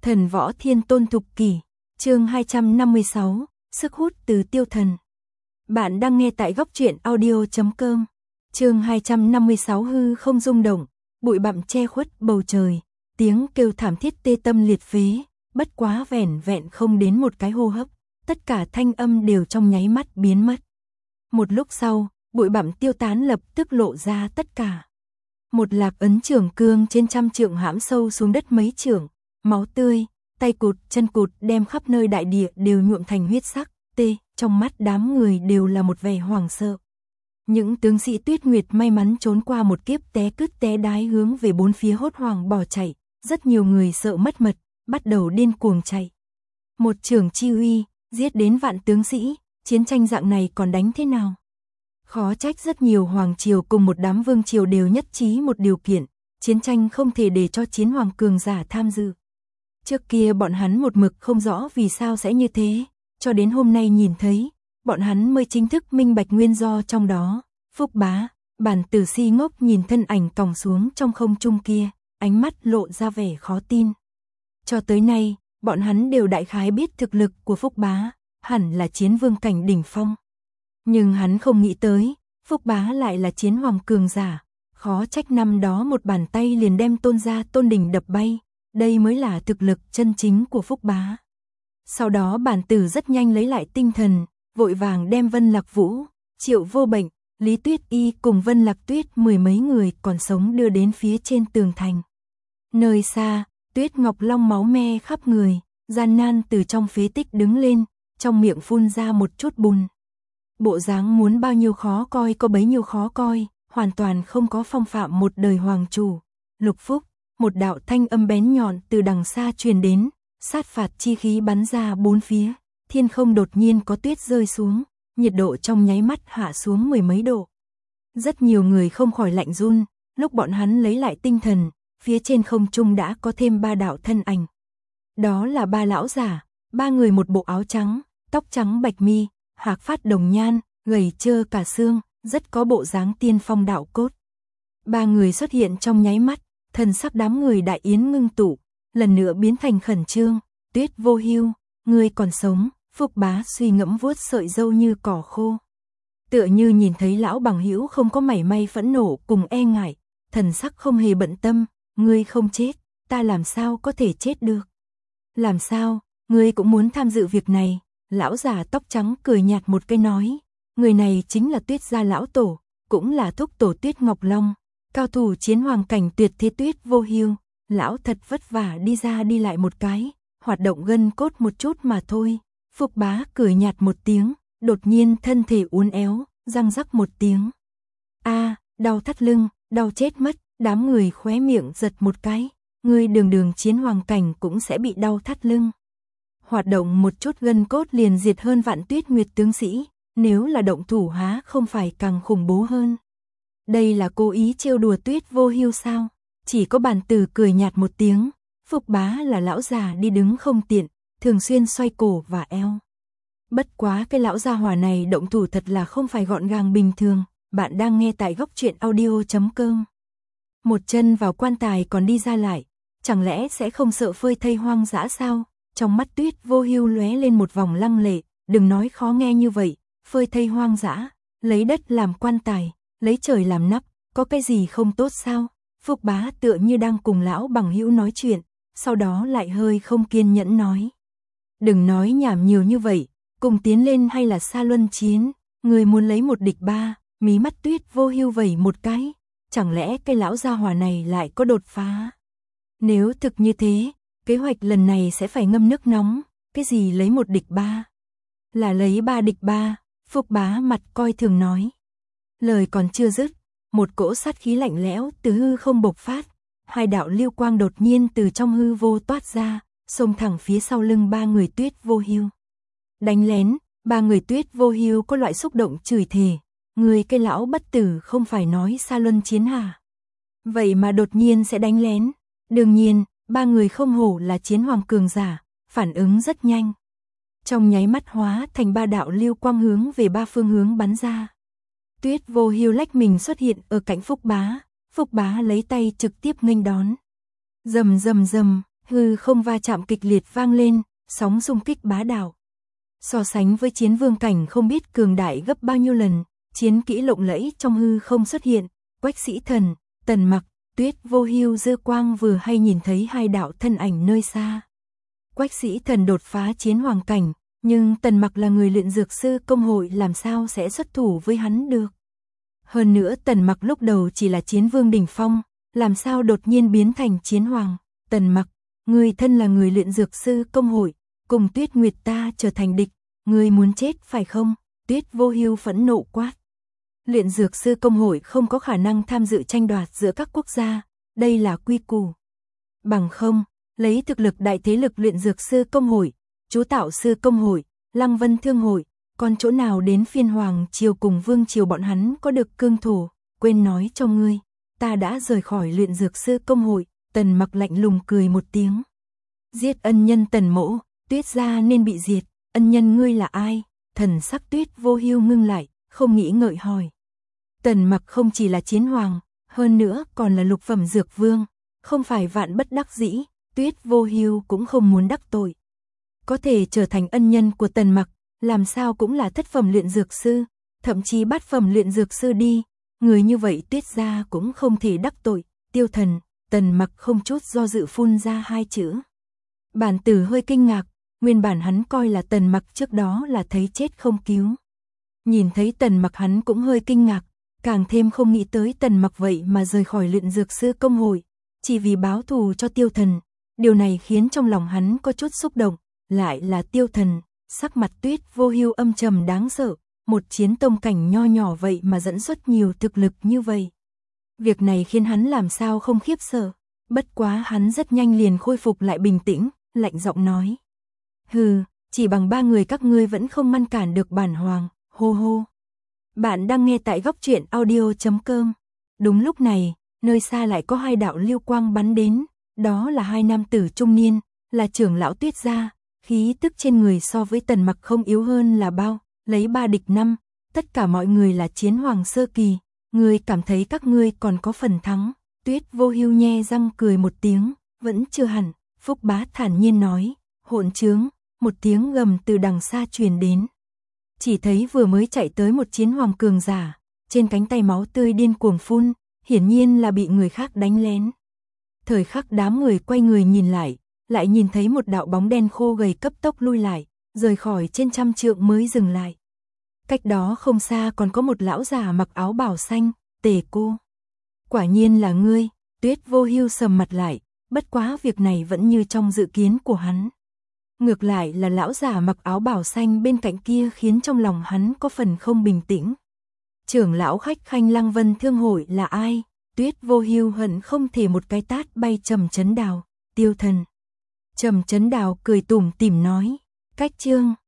Thần võ thiên tôn thục kỷ, chương 256, sức hút từ tiêu thần. Bạn đang nghe tại góc truyện audio.com. Chương 256 hư không rung động, bụi bặm che khuất bầu trời, tiếng kêu thảm thiết tê tâm liệt phế, bất quá vẻn vẹn không đến một cái hô hấp, tất cả thanh âm đều trong nháy mắt biến mất. Một lúc sau, bụi bặm tiêu tán lập tức lộ ra tất cả. Một Lạc Ấn Trường Cương trên trăm trượng hãm sâu xuống đất mấy trượng, máu tươi, tay cụt, chân cụt đem khắp nơi đại địa đều nhuộm thành huyết sắc, trong mắt đám người đều là một vẻ hoảng sợ. Những tướng sĩ Tuyết Nguyệt may mắn trốn qua một kiếp té cứt té đái hướng về bốn phía hốt hoảng bỏ chạy, rất nhiều người sợ mất mật, bắt đầu điên cuồng chạy. Một trưởng chi uy, giết đến vạn tướng sĩ, chiến tranh dạng này còn đánh thế nào? Khó trách rất nhiều hoàng triều cùng một đám vương triều đều nhất trí một điều kiện, chiến tranh không thể để cho chiến hoàng cường giả tham dự. Trước kia bọn hắn một mực không rõ vì sao sẽ như thế, cho đến hôm nay nhìn thấy, bọn hắn mới chính thức minh bạch nguyên do trong đó. Phúc Bá, Bản Tử si ngốc nhìn thân ảnh còng xuống trong không trung kia, ánh mắt lộ ra vẻ khó tin. Cho tới nay, bọn hắn đều đại khái biết thực lực của Phúc Bá, hẳn là chiến vương cảnh đỉnh phong. Nhưng hắn không nghĩ tới, Phúc Bá lại là chiến hoàng cường giả, khó trách năm đó một bàn tay liền đem Tôn gia Tôn Đình đập bay, đây mới là thực lực chân chính của Phúc Bá. Sau đó Bản Tử rất nhanh lấy lại tinh thần, vội vàng đem Vân Lạc Vũ, Triệu Vô Bệnh, Lý Tuyết Y cùng Vân Lạc Tuyết mười mấy người còn sống đưa đến phía trên tường thành. Nơi xa, Tuyết Ngọc Long máu me khắp người, gian nan từ trong phế tích đứng lên, trong miệng phun ra một chút bùn. Bộ dáng muốn bao nhiêu khó coi có bấy nhiêu khó coi, hoàn toàn không có phong phạm một đời hoàng chủ. Lục Phúc, một đạo thanh âm bén nhọn từ đằng xa truyền đến, sát phạt chi khí bắn ra bốn phía, thiên không đột nhiên có tuyết rơi xuống, nhiệt độ trong nháy mắt hạ xuống mười mấy độ. Rất nhiều người không khỏi lạnh run, lúc bọn hắn lấy lại tinh thần, phía trên không trung đã có thêm ba đạo thân ảnh. Đó là ba lão giả, ba người một bộ áo trắng, tóc trắng bạch mi, hạc phát đồng nhan, gầy trơ cả xương, rất có bộ dáng tiên phong đạo cốt. Ba người xuất hiện trong nháy mắt, thần sắc đám người đại yến ngưng tụ, lần nữa biến thành khẩn trương. Tuyết Vô Hưu, ngươi còn sống? Phúc Bá suy ngẫm vuốt sợi râu như cỏ khô. Tựa như nhìn thấy lão bằng hữu không có mảy may phẫn nộ cùng e ngại, thần sắc không hề bận tâm, ngươi không chết, ta làm sao có thể chết được? Làm sao, ngươi cũng muốn tham dự việc này? Lão già tóc trắng cười nhạt một cái nói, người này chính là Tuyết gia lão tổ, cũng là thúc tổ Tuyết Ngọc Long, cao thủ chiến hoàng cảnh tuyệt thế Tuyết Vô Hưu. Lão thật vất vả đi ra đi lại một cái, hoạt động gân cốt một chút mà thôi. Phúc Bá cười nhạt một tiếng, đột nhiên thân thể uốn éo, răng rắc một tiếng. Đau thắt lưng, đau chết mất, đám người khóe miệng giật một cái, ngươi đường chiến hoàng cảnh cũng sẽ bị đau thắt lưng. Hoạt động một chút gân cốt liền diệt hơn vạn Tuyết Nguyệt tướng sĩ, nếu là động thủ há không phải càng khủng bố hơn. Đây là cố ý trêu đùa Tuyết Vô Hưu sao? Chỉ có Bản Tử cười nhạt một tiếng, Phúc Bá là lão già đi đứng không tiện, thường xuyên xoay cổ và eo. Bất quá cái lão gia hỏa này động thủ thật là không phải gọn gàng bình thường. Bạn đang nghe tại góc truyện audio.com. Một chân vào quan tài còn đi ra lại, chẳng lẽ sẽ không sợ phơi thây hoang dã sao? Trong mắt Tuyết Vô Hưu lóe lên một vòng lăng lệ, đừng nói khó nghe như vậy, phơi thây hoang dã, lấy đất làm quan tài, lấy trời làm nắp, có cái gì không tốt sao? Phúc Bá tựa như đang cùng lão bằng hữu nói chuyện, sau đó lại hơi không kiên nhẫn nói. Đừng nói nhảm nhiều như vậy, cùng tiến lên hay là xa luân chiến, người muốn lấy một địch ba, mí mắt Tuyết Vô Hưu vẩy một cái, chẳng lẽ cái lão gia hỏa này lại có đột phá? Nếu thực như thế, kế hoạch lần này sẽ phải ngâm nước nóng, cái gì lấy một địch ba? Là lấy ba địch ba, Phúc Bá mặt coi thường nói. Lời còn chưa dứt, một cỗ sát khí lạnh lẽo từ hư không bộc phát, hai đạo lưu quang đột nhiên từ trong hư vô toát ra, xông thẳng phía sau lưng ba người Tuyết Vô Hưu. Đánh lén, ba người Tuyết Vô Hưu có loại xúc động chửi thề, người cái lão bất tử không phải nói xa luân chiến hả? Vậy mà đột nhiên sẽ đánh lén. Đương nhiên, ba người không hổ là chiến hoàng cường giả, phản ứng rất nhanh. Trong nháy mắt hóa thành ba đạo lưu quang hướng về ba phương hướng bắn ra. Tuyết Vô Hưu lách mình xuất hiện ở cạnh Phúc Bá, Phúc Bá lấy tay trực tiếp nghênh đón. Rầm rầm rầm, Hư không va chạm kịch liệt vang lên, sóng xung kích bá đạo. So sánh với chiến vương cảnh không biết cường đại gấp bao nhiêu lần, chiến kỹ lộng lẫy trong hư không xuất hiện, Quách Sĩ Thần, Tần Mặc, Tuyết Vô Hưu dư quang vừa hay nhìn thấy hai đạo thân ảnh nơi xa. Quách Sĩ Thần đột phá chiến hoàng cảnh, nhưng Tần Mặc là người luyện dược sư công hội làm sao sẽ xuất thủ với hắn được. Hơn nữa Tần Mặc lúc đầu chỉ là chiến vương đỉnh phong, làm sao đột nhiên biến thành chiến hoàng. Tần Mặc, người thân là người luyện dược sư công hội, cùng Tuyết Nguyệt ta trở thành địch, người muốn chết phải không? Tuyết Vô Hưu phẫn nộ quát. Luyện dược sư công hội không có khả năng tham dự tranh đoạt giữa các quốc gia, đây là quy củ. Bằng không, lấy thực lực đại thế lực luyện dược sư công hội, chú tạo sư công hội, Lăng Vân thương hội, còn chỗ nào đến phiên hoàng triều cùng vương triều bọn hắn có được cương thổ, quên nói cho ngươi, ta đã rời khỏi luyện dược sư công hội. Tần Mặc lạnh lùng cười một tiếng. Giết ân nhân Tần mỗ, Tuyết gia nên bị diệt, ân nhân ngươi là ai? Thần sắc Tuyết Vô Hưu ngưng lại, không nghĩ ngợi hỏi. Tần Mặc không chỉ là chiến hoàng, hơn nữa còn là lục phẩm dược vương, không phải vạn bất đắc dĩ, Tuyết Vô Hưu cũng không muốn đắc tội. Có thể trở thành ân nhân của Tần Mặc, làm sao cũng là thất phẩm luyện dược sư, thậm chí bát phẩm luyện dược sư đi, người như vậy Tuyết gia cũng không thể đắc tội. Tiêu Thần, Tần Mặc không chút do dự phun ra hai chữ. Bản tử hơi kinh ngạc, nguyên bản hắn coi là Tần Mặc trước đó là thấy chết không cứu. Nhìn thấy Tần Mặc hắn cũng hơi kinh ngạc, càng thêm không nghĩ tới Tần Mặc vậy mà rời khỏi luyện dược sư công hội, chỉ vì báo thù cho Tiêu Thần. Điều này khiến trong lòng hắn có chút xúc động, lại là Tiêu Thần, sắc mặt Tuyết Vô Hưu âm trầm đáng sợ, một chiến tông cảnh nho nhỏ vậy mà dẫn xuất nhiều thực lực như vậy. Việc này khiến hắn làm sao không khiếp sợ, bất quá hắn rất nhanh liền khôi phục lại bình tĩnh, lạnh giọng nói. Hừ, chỉ bằng ba người các ngươi vẫn không ngăn cản được bản hoàng, hô hô. Bạn đang nghe tại góc truyện audio.com. Đúng lúc này, nơi xa lại có hai đạo lưu quang bắn đến, đó là hai nam tử trung niên, là trưởng lão Tuyết gia, khí tức trên người so với Tần Mặc không yếu hơn là bao, lấy 3 địch 5, tất cả mọi người là chiến hoàng sơ kỳ, ngươi cảm thấy các ngươi còn có phần thắng. Tuyết Vô Hưu nhe răng cười một tiếng, vẫn chưa hẳn, Phúc Bá thản nhiên nói, hỗn trướng, một tiếng gầm từ đằng xa truyền đến. Chỉ thấy vừa mới chạy tới một chiến hoàng cường giả, trên cánh tay máu tươi điên cuồng phun, hiển nhiên là bị người khác đánh lén. Thời khắc đám người quay người nhìn lại nhìn thấy một đạo bóng đen khô gầy cấp tốc lui lại, rời khỏi trên trăm trượng mới dừng lại. Cách đó không xa còn có một lão già mặc áo bào xanh, Tề cô. Quả nhiên là ngươi, Tuyết Vô Hưu sầm mặt lại, bất quá việc này vẫn như trong dự kiến của hắn. Ngược lại là lão già mặc áo bào xanh bên cạnh kia khiến trong lòng hắn có phần không bình tĩnh. Trưởng lão khách khanh Lăng Vân thương hội là ai? Tuyết Vô Hưu hận không thể một cái tát bay Trầm Chấn Đào. Tiêu Thần. Trầm Chấn Đào cười tủm tỉm nói, cách chương